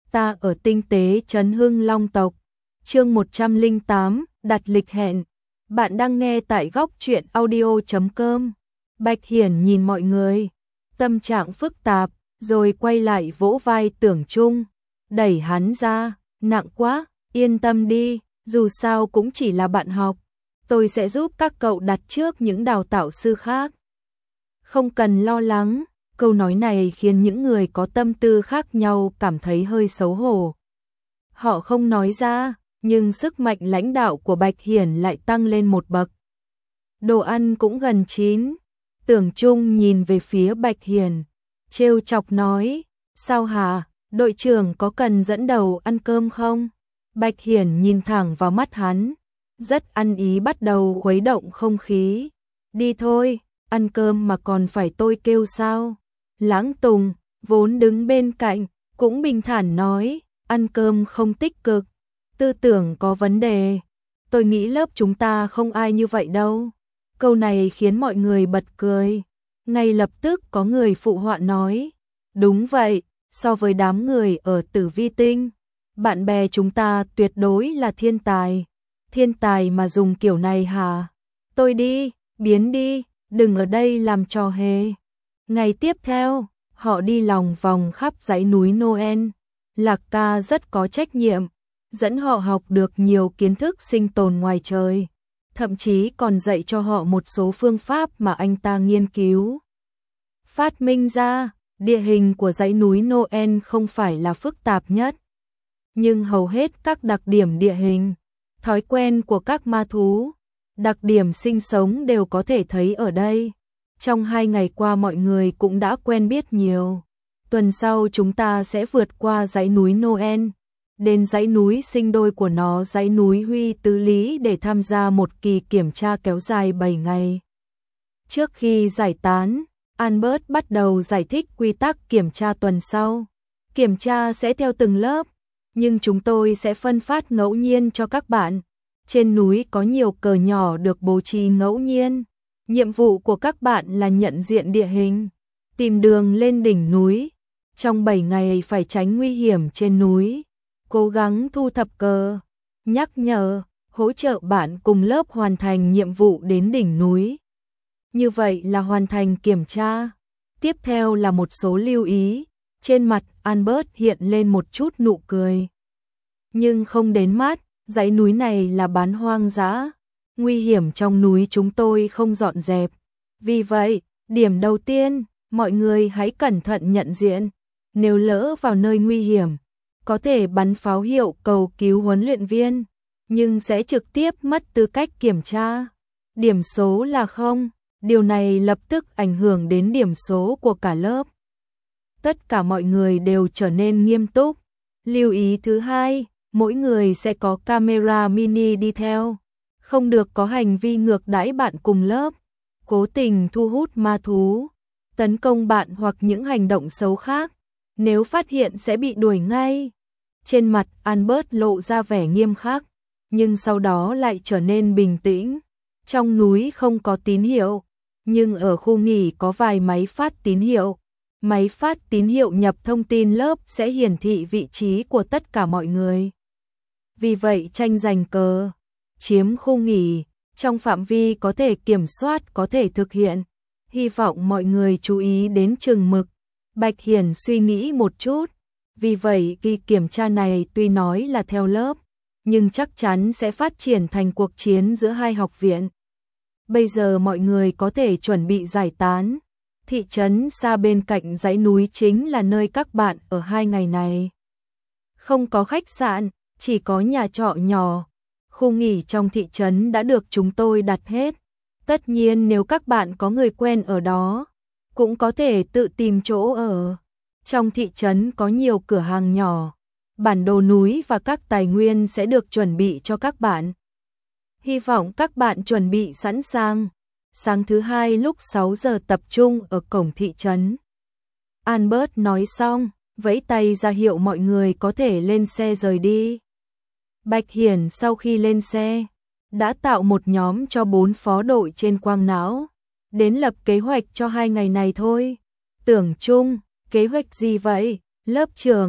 Ta ở tinh tế trấn Hưng Long tộc. Chương 108, đặt lịch hẹn. Bạn đang nghe tại góc truyện audio.com. Bạch Hiển nhìn mọi người, tâm trạng phức tạp, rồi quay lại vỗ vai Tưởng Trung, đẩy hắn ra, nặng quá, yên tâm đi, dù sao cũng chỉ là bạn học. Tôi sẽ giúp các cậu đặt trước những đào tạo sư khác. Không cần lo lắng. Câu nói này khiến những người có tâm tư khác nhau cảm thấy hơi xấu hổ. Họ không nói ra, nhưng sức mạnh lãnh đạo của Bạch Hiển lại tăng lên một bậc. Đồ ăn cũng gần chín. Tưởng Trung nhìn về phía Bạch Hiển, trêu chọc nói, sao hả, đội trưởng có cần dẫn đầu ăn cơm không? Bạch Hiển nhìn thẳng vào mắt hắn, rất ăn ý bắt đầu khuấy động không khí. Đi thôi, ăn cơm mà còn phải tôi kêu sao? Lãng Tùng, vốn đứng bên cạnh, cũng bình thản nói, ăn cơm không tích cực, tư tưởng có vấn đề. Tôi nghĩ lớp chúng ta không ai như vậy đâu. Câu này khiến mọi người bật cười. Ngay lập tức có người phụ họa nói, đúng vậy, so với đám người ở Tử Vi Tinh, bạn bè chúng ta tuyệt đối là thiên tài. Thiên tài mà dùng kiểu này hả? Tôi đi, biến đi, đừng ở đây làm trò hề. Ngày tiếp theo, họ đi lòng vòng khắp dãy núi Noel. Lạc Ca rất có trách nhiệm, dẫn họ học được nhiều kiến thức sinh tồn ngoài trời, thậm chí còn dạy cho họ một số phương pháp mà anh ta nghiên cứu, phát minh ra. Địa hình của dãy núi Noel không phải là phức tạp nhất, nhưng hầu hết các đặc điểm địa hình, thói quen của các ma thú, đặc điểm sinh sống đều có thể thấy ở đây. Trong 2 ngày qua mọi người cũng đã quen biết nhiều. Tuần sau chúng ta sẽ vượt qua dãy núi Noel, đến dãy núi sinh đôi của nó, dãy núi Huy Tứ Lý, để tham gia một kỳ kiểm tra kéo dài 7 ngày. Trước khi giải tán, Albert bắt đầu giải thích quy tắc kiểm tra tuần sau. Kiểm tra sẽ theo từng lớp, nhưng chúng tôi sẽ phân phát ngẫu nhiên cho các bạn. Trên núi có nhiều cờ nhỏ được bố trí ngẫu nhiên. Nhiệm vụ của các bạn là nhận diện địa hình, tìm đường lên đỉnh núi. Trong 7 ngày phải tránh nguy hiểm trên núi, cố gắng thu thập cờ, nhắc nhở, hỗ trợ bạn cùng lớp hoàn thành nhiệm vụ đến đỉnh núi. Như vậy là hoàn thành kiểm tra. Tiếp theo là một số lưu ý. Trên mặt Albert hiện lên một chút nụ cười, nhưng không đến mắt. Dãy núi này là bán hoang dã, nguy hiểm trong núi chúng tôi không dọn dẹp. Vì vậy, điểm đầu tiên, mọi người hãy cẩn thận nhận diện. Nếu lỡ vào nơi nguy hiểm, có thể bắn pháo hiệu cầu cứu huấn luyện viên, nhưng sẽ trực tiếp mất tư cách kiểm tra. Điểm số là 0, điều này lập tức ảnh hưởng đến điểm số của cả lớp. Tất cả mọi người đều trở nên nghiêm túc. Lưu ý thứ hai, mỗi người sẽ có camera mini đi theo, không được có hành vi ngược đãi bạn cùng lớp, cố tình thu hút ma thú, tấn công bạn hoặc những hành động xấu khác. Nếu phát hiện sẽ bị đuổi ngay. Trên mặt Albert lộ ra vẻ nghiêm khắc, nhưng sau đó lại trở nên bình tĩnh. Trong núi không có tín hiệu, nhưng ở khu nghỉ có vài máy phát tín hiệu. Máy phát tín hiệu nhập thông tin lớp sẽ hiển thị vị trí của tất cả mọi người. Vì vậy tranh giành cờ, chiếm khu nghỉ, trong phạm vi có thể kiểm soát có thể thực hiện. Hy vọng mọi người chú ý đến chừng mực. Bạch Hiển suy nghĩ một chút. Vì vậy kỳ kiểm tra này tuy nói là theo lớp, nhưng chắc chắn sẽ phát triển thành cuộc chiến giữa hai học viện. Bây giờ mọi người có thể chuẩn bị giải tán. Thị trấn xa bên cạnh dãy núi chính là nơi các bạn ở 2 ngày này. Không có khách sạn, chỉ có nhà trọ nhỏ. Khu nghỉ trong thị trấn đã được chúng tôi đặt hết. Tất nhiên nếu các bạn có người quen ở đó, cũng có thể tự tìm chỗ ở. Trong thị trấn có nhiều cửa hàng nhỏ, bản đồ núi và các tài nguyên sẽ được chuẩn bị cho các bạn. Hy vọng các bạn chuẩn bị sẵn sàng. Sáng thứ hai lúc 6 giờ tập trung ở cổng thị trấn. Albert nói xong, vẫy tay ra hiệu mọi người có thể lên xe rời đi. Bạch Hiển sau khi lên xe, đã tạo một nhóm cho 4 phó đội trên quang não, đến lập kế hoạch cho 2 ngày này thôi. Tưởng Trung, kế hoạch gì vậy? Lớp trưởng,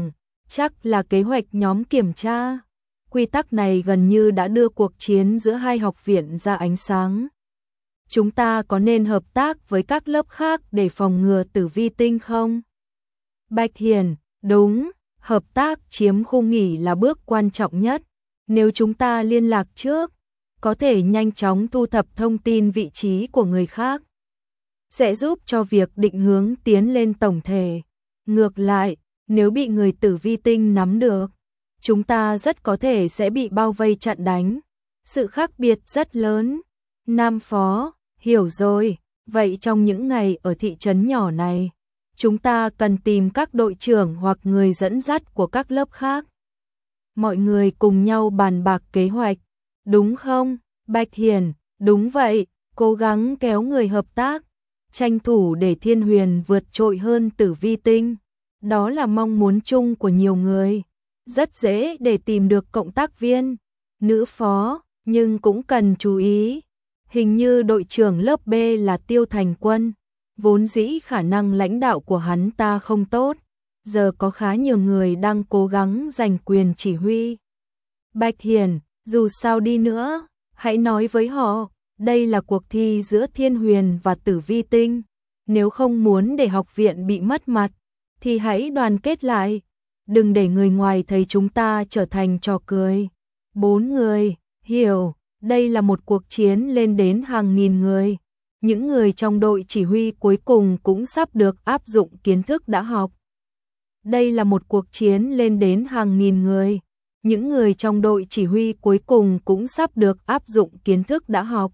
Chắc là kế hoạch nhóm kiểm tra. Quy tắc này gần như đã đưa cuộc chiến giữa hai học viện ra ánh sáng. Chúng ta có nên hợp tác với các lớp khác để phòng ngừa tử vi tinh không? Bạch Hiền, đúng, hợp tác chiếm khu nghỉ là bước quan trọng nhất. Nếu chúng ta liên lạc trước, có thể nhanh chóng thu thập thông tin vị trí của người khác, sẽ giúp cho việc định hướng tiến lên tổng thể. Ngược lại, nếu bị người tử vi tinh nắm được, chúng ta rất có thể sẽ bị bao vây chặn đánh. Sự khác biệt rất lớn. Nam Phó, hiểu rồi, vậy trong những ngày ở thị trấn nhỏ này, chúng ta cần tìm các đội trưởng hoặc người dẫn dắt của các lớp khác. Mọi người cùng nhau bàn bạc kế hoạch, đúng không? Bạch Hiền, đúng vậy, cố gắng kéo người hợp tác, tranh thủ để Thiên Huyền vượt trội hơn tử vi tinh. Đó là mong muốn chung của nhiều người. Rất dễ để tìm được cộng tác viên. Nữ phó, nhưng cũng cần chú ý. Hình như đội trưởng lớp B là Tiêu Thành Quân. Vốn dĩ khả năng lãnh đạo của hắn ta không tốt. Giờ có khá nhiều người đang cố gắng giành quyền chỉ huy. Bạch Hiền, dù sao đi nữa, hãy nói với họ, đây là cuộc thi giữa Thiên Huyền và Tử Vi Tinh. Nếu không muốn để học viện bị mất mặt, thì hãy đoàn kết lại. Đừng để người ngoài thấy chúng ta trở thành trò cười. 4 người, hiểu, đây là một cuộc chiến lên đến hàng nghìn người. Những người trong đội chỉ huy cuối cùng cũng sắp được áp dụng kiến thức đã học. Đây là một cuộc chiến lên đến hàng nghìn người. Những người trong đội chỉ huy cuối cùng cũng sắp được áp dụng kiến thức đã học.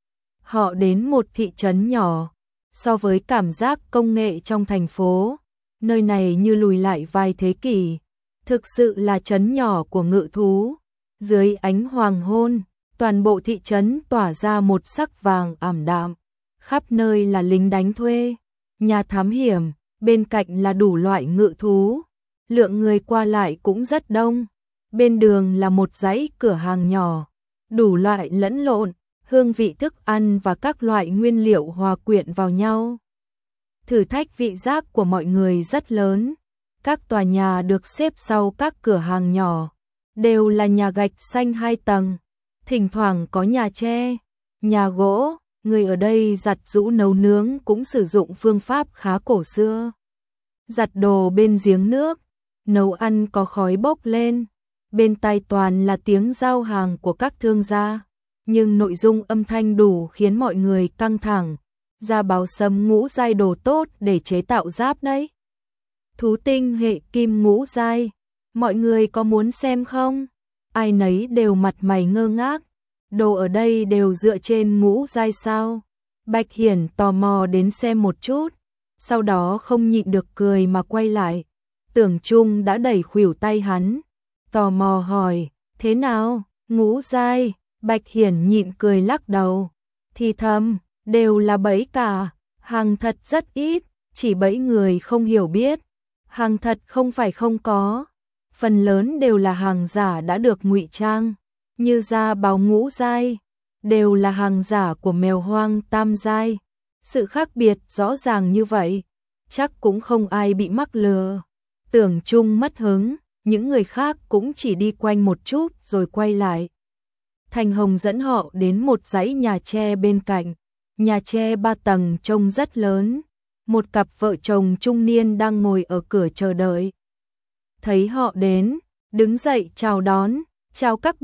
Họ đến một thị trấn nhỏ. So với cảm giác công nghệ trong thành phố, nơi này như lùi lại vài thế kỷ. Thực sự là trấn nhỏ của ngự thú. Dưới ánh hoàng hôn, toàn bộ thị trấn tỏa ra một sắc vàng ảm đạm. Khắp nơi là lính đánh thuê, nhà thám hiểm, bên cạnh là đủ loại ngự thú. Lượng người qua lại cũng rất đông. Bên đường là một dãy cửa hàng nhỏ, đủ loại lẫn lộn, hương vị thức ăn và các loại nguyên liệu hòa quyện vào nhau. Thử thách vị giác của mọi người rất lớn. Các tòa nhà được xếp sau các cửa hàng nhỏ, đều là nhà gạch xanh 2 tầng, thỉnh thoảng có nhà tre, nhà gỗ. Người ở đây giặt giũ nấu nướng cũng sử dụng phương pháp khá cổ xưa. Giặt đồ bên giếng nước, nấu ăn có khói bốc lên. Bên tai toàn là tiếng giao hàng của các thương gia, nhưng nội dung âm thanh đủ khiến mọi người căng thẳng. Gia báo sấm ngũ giai đồ tốt để chế tạo giáp đấy. Thú tinh hệ kim ngũ giai, mọi người có muốn xem không? Ai nấy đều mặt mày ngơ ngác. Đồ ở đây đều dựa trên ngũ giai sao? Bạch Hiển tò mò đến xem một chút, sau đó không nhịn được cười mà quay lại. Tưởng Trung đã đẩy khuỷu tay hắn, tò mò hỏi, thế nào, ngũ giai? Bạch Hiển nhịn cười lắc đầu, thì thầm, đều là bẫy cả, hàng thật rất ít, chỉ bẫy người không hiểu biết. Hàng thật không phải không có, phần lớn đều là hàng giả đã được ngụy trang, như gia báo ngũ giai, đều là hàng giả của mèo hoang tam giai. Sự khác biệt rõ ràng như vậy, chắc cũng không ai bị mắc lừa. Tưởng Trung mất hứng, những người khác cũng chỉ đi quanh một chút rồi quay lại. Thành Hồng dẫn họ đến một dãy nhà tre bên cạnh, nhà tre 3 tầng trông rất lớn. Một cặp vợ chồng trung niên đang ngồi ở cửa chờ đợi. Thấy họ đến, đứng dậy chào đón, chào các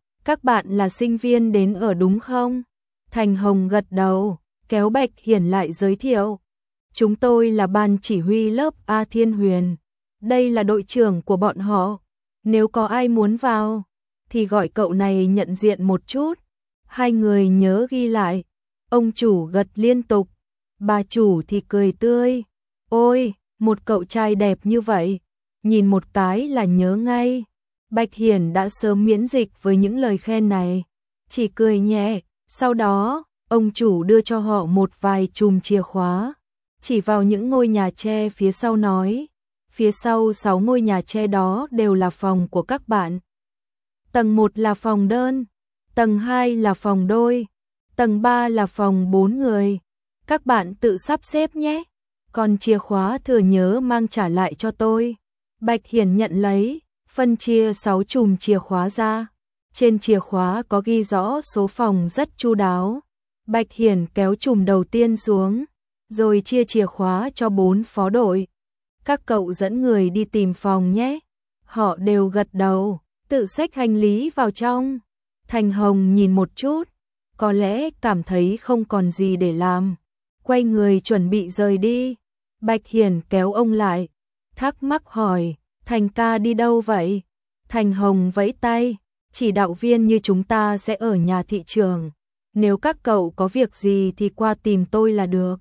bạn là sinh viên đến ở đúng không? Thành Hồng gật đầu, kéo Bạch Hiển lại giới thiệu. Chúng tôi là ban chỉ huy lớp A Thiên Huyền, đây là đội trưởng của bọn họ. Nếu có ai muốn vào, thì gọi cậu này nhận diện một chút. Hai người nhớ ghi lại. Ông chủ gật liên tục. Bà chủ thì cười tươi. Ôi, một cậu trai đẹp như vậy, nhìn một cái là nhớ ngay. Bạch Hiển đã sớm miễn dịch với những lời khen này, chỉ cười nhẹ. Sau đó, ông chủ đưa cho họ một vài chùm chìa khóa, chỉ vào những ngôi nhà tre phía sau nói, phía sau 6 ngôi nhà tre đó đều là phòng của các bạn. Tầng 1 là phòng đơn, tầng 2 là phòng đôi, tầng 3 là phòng 4 người. Các bạn tự sắp xếp nhé. Còn chìa khóa thừa nhớ mang trả lại cho tôi. Bạch Hiển nhận lấy, phân chia 6 chùm chìa khóa ra. Trên chìa khóa có ghi rõ số phòng rất chu đáo. Bạch Hiển kéo chùm đầu tiên xuống, rồi chia chìa khóa cho 4 phó đội. Các cậu dẫn người đi tìm phòng nhé. Họ đều gật đầu, tự xách hành lý vào trong. Thành Hồng nhìn một chút, có lẽ cảm thấy không còn gì để làm. Quay người chuẩn bị rời đi. Bạch Hiển kéo ông lại, thắc mắc hỏi, Thành ca đi đâu vậy? Thành Hồng vẫy tay, chỉ đạo viên như chúng ta sẽ ở nhà thị trường. Nếu các cậu có việc gì thì qua tìm tôi là được.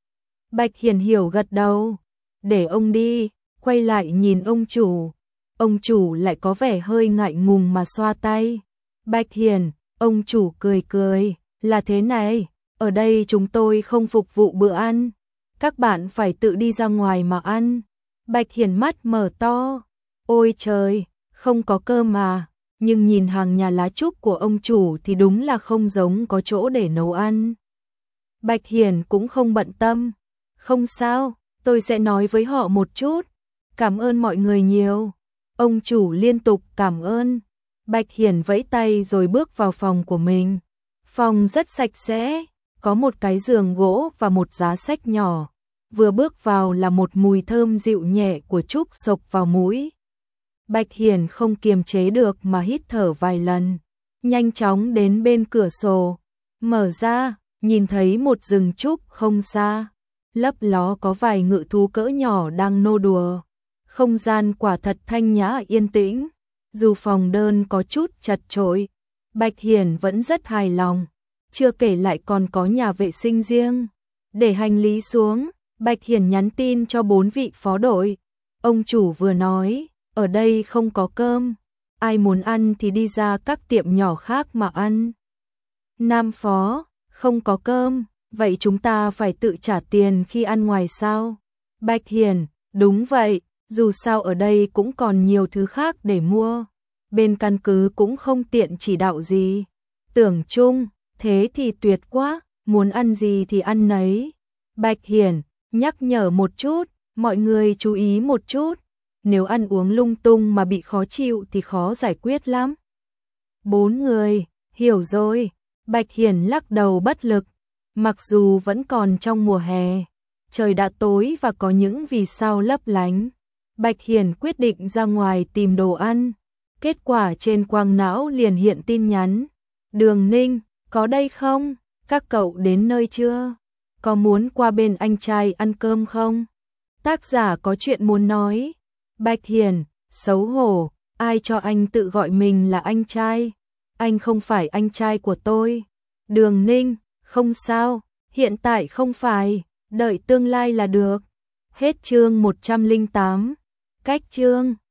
Bạch Hiển hiểu gật đầu, để ông đi, quay lại nhìn ông chủ. Ông chủ lại có vẻ hơi ngại ngùng mà xoa tay. Bạch Hiển, ông chủ cười cười, là thế này, ở đây chúng tôi không phục vụ bữa ăn. Các bạn phải tự đi ra ngoài mà ăn. Bạch Hiển mắt mở to, ôi trời, không có cơm mà. Nhưng nhìn hàng nhà lá trúc của ông chủ thì đúng là không giống có chỗ để nấu ăn. Bạch Hiển cũng không bận tâm. Không sao, tôi sẽ nói với họ một chút. Cảm ơn mọi người nhiều. Ông chủ liên tục cảm ơn. Bạch Hiển vẫy tay rồi bước vào phòng của mình. Phòng rất sạch sẽ, có một cái giường gỗ và một giá sách nhỏ. Vừa bước vào là một mùi thơm dịu nhẹ của trúc xộc vào mũi. Bạch Hiển không kiềm chế được mà hít thở vài lần. Nhanh chóng đến bên cửa sổ. Mở ra, nhìn thấy một rừng trúc không xa. Lấp ló có vài ngự thú cỡ nhỏ đang nô đùa. Không gian quả thật thanh nhã yên tĩnh. Dù phòng đơn có chút chật chội, Bạch Hiển vẫn rất hài lòng. Chưa kể lại còn có nhà vệ sinh riêng. Để hành lý xuống, Bạch Hiển nhắn tin cho 4 vị phó đội. Ông chủ vừa nói, ở đây không có cơm. Ai muốn ăn thì đi ra các tiệm nhỏ khác mà ăn. Nam phó, không có cơm, vậy chúng ta phải tự trả tiền khi ăn ngoài sao? Bạch Hiển, đúng vậy, dù sao ở đây cũng còn nhiều thứ khác để mua. Bên căn cứ cũng không tiện chỉ đạo gì. Tưởng chung, thế thì tuyệt quá, muốn ăn gì thì ăn nấy. Bạch Hiển, nhắc nhở một chút, mọi người chú ý một chút. Nếu ăn uống lung tung mà bị khó chịu thì khó giải quyết lắm. 4 người, hiểu rồi. Bạch Hiển lắc đầu bất lực. Mặc dù vẫn còn trong mùa hè, trời đã tối và có những vì sao lấp lánh. Bạch Hiển quyết định ra ngoài tìm đồ ăn. Kết quả trên quang não liền hiện tin nhắn. Đường Ninh, có đây không? Các cậu đến nơi chưa? Có muốn qua bên anh trai ăn cơm không? Tác giả có chuyện muốn nói. Bạch Hiển, xấu hổ, ai cho anh tự gọi mình là anh trai? Anh không phải anh trai của tôi. Đường Ninh, không sao, hiện tại không phải, đợi tương lai là được. Hết chương 108. Cách chương